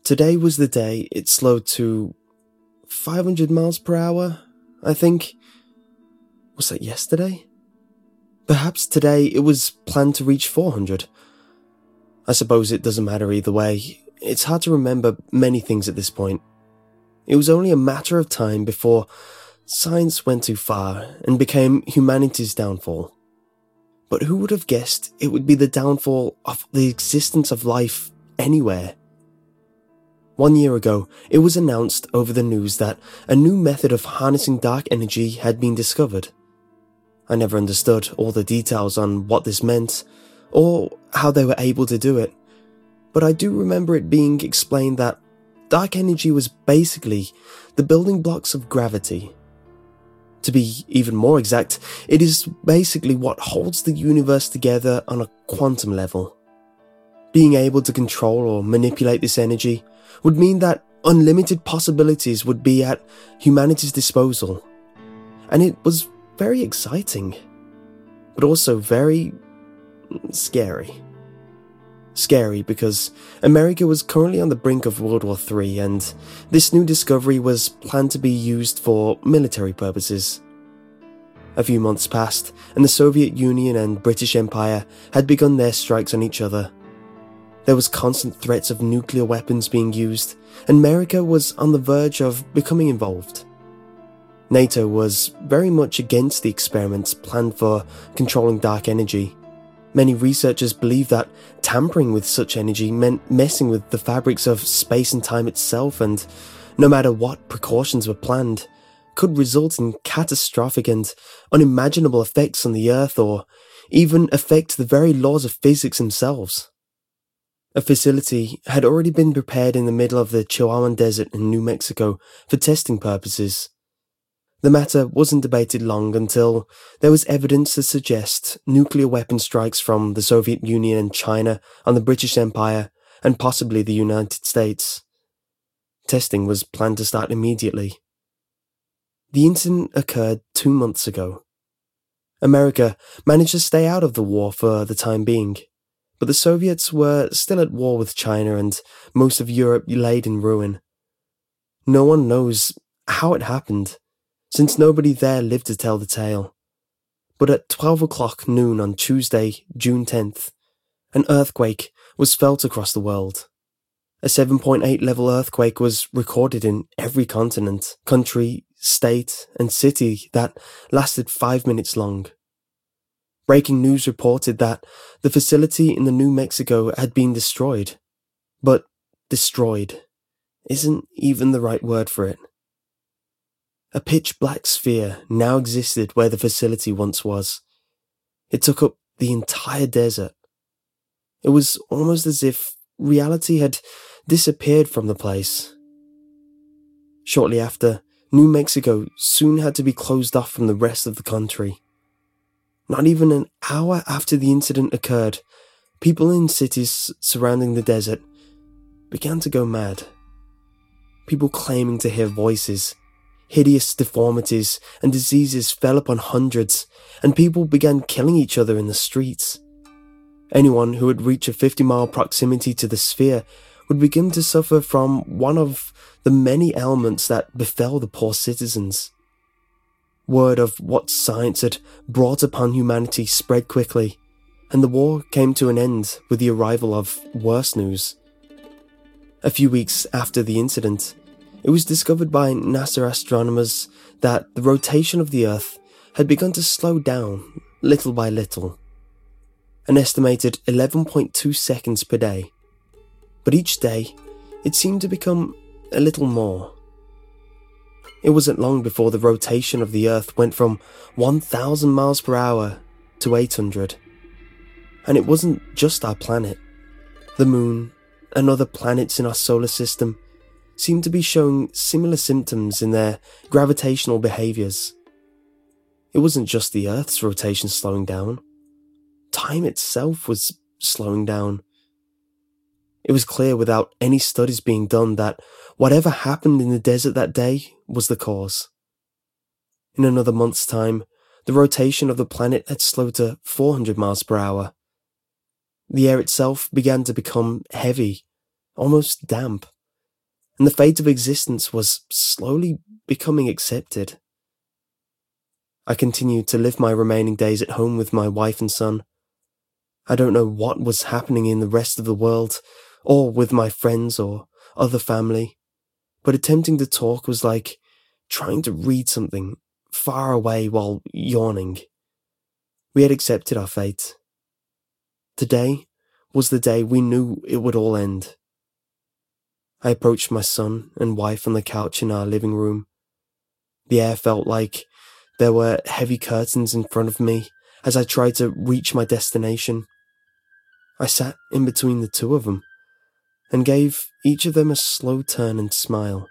Today was the day it slowed to 500 miles per hour, I think. Was that yesterday? Perhaps today it was planned to reach 400. I suppose it doesn't matter either way. It's hard to remember many things at this point. It was only a matter of time before science went too far and became humanity's downfall. But who would have guessed it would be the downfall of the existence of life anywhere? 1 year ago, it was announced over the news that a new method of harnessing dark energy had been discovered. I never understood all the details on what this meant, or how they were able to do it, but I do remember it being explained that dark energy was basically the building blocks of gravity. To be even more exact, it is basically what holds the universe together on a quantum level. Being able to control or manipulate this energy would mean that unlimited possibilities would be at humanity's disposal. And it was very exciting, but also very scary. Scary because America was currently on the brink of World War III, and this new discovery was planned to be used for military purposes. A few months passed, and the Soviet Union and British Empire had begun their strikes on each other. There was constant threats of nuclear weapons being used, and America was on the verge of becoming involved. NATO was very much against the experiments planned for controlling dark energy. Many researchers believe that tampering with such energy meant messing with the fabrics of space and time itself, and no matter what precautions were planned, could result in catastrophic and unimaginable effects on the Earth, or even affect the very laws of physics themselves. A facility had already been prepared in the middle of the Chihuahuan Desert in New Mexico for testing purposes. The matter wasn't debated long until there was evidence to suggest nuclear weapon strikes from the Soviet Union and China on the British Empire and possibly the United States. Testing was planned to start immediately. The incident occurred 2 months ago. America managed to stay out of the war for the time being, but the Soviets were still at war with China and most of Europe laid in ruin. No one knows how it happened, since nobody there lived to tell the tale. But at 12 o'clock noon on Tuesday, June 10th, an earthquake was felt across the world. A 7.8 level earthquake was recorded in every continent, country, state, and city that lasted 5 minutes long. Breaking news reported that the facility in the New Mexico had been destroyed. But destroyed isn't even the right word for it. A pitch-black sphere now existed where the facility once was. It took up the entire desert. It was almost as if reality had disappeared from the place. Shortly after, New Mexico soon had to be closed off from the rest of the country. Not even an hour after the incident occurred, people in cities surrounding the desert began to go mad. People claiming to hear voices. Hideous deformities and diseases fell upon hundreds, and people began killing each other in the streets. Anyone who would reach a 50-mile proximity to the sphere would begin to suffer from one of the many ailments that befell the poor citizens. Word of what science had brought upon humanity spread quickly, and the war came to an end with the arrival of worse news. A few weeks after the incident, it was discovered by NASA astronomers that the rotation of the Earth had begun to slow down little by little. An estimated 11.2 seconds per day. But each day, it seemed to become a little more. It wasn't long before the rotation of the Earth went from 1,000 miles per hour to 800. And it wasn't just our planet. The Moon and other planets in our solar system seemed to be showing similar symptoms in their gravitational behaviours. It wasn't just the Earth's rotation slowing down. Time itself was slowing down. It was clear without any studies being done that whatever happened in the desert that day was the cause. In another month's time, the rotation of the planet had slowed to 400 miles per hour. The air itself began to become heavy, almost damp, and the fate of existence was slowly becoming accepted. I continued to live my remaining days at home with my wife and son. I don't know what was happening in the rest of the world, or with my friends or other family, but attempting to talk was like trying to read something far away while yawning. We had accepted our fate. Today was the day we knew it would all end. I approached my son and wife on the couch in our living room. The air felt like there were heavy curtains in front of me as I tried to reach my destination. I sat in between the two of them and gave each of them a slow turn and smile.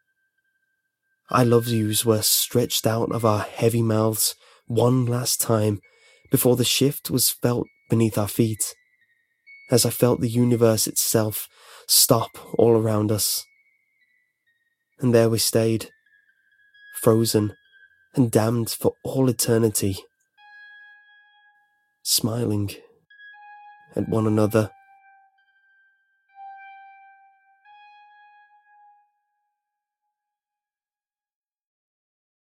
I love yous were stretched out of our heavy mouths one last time before the shift was felt beneath our feet, as I felt the universe itself stop all around us. And there we stayed, frozen and damned for all eternity, smiling at one another.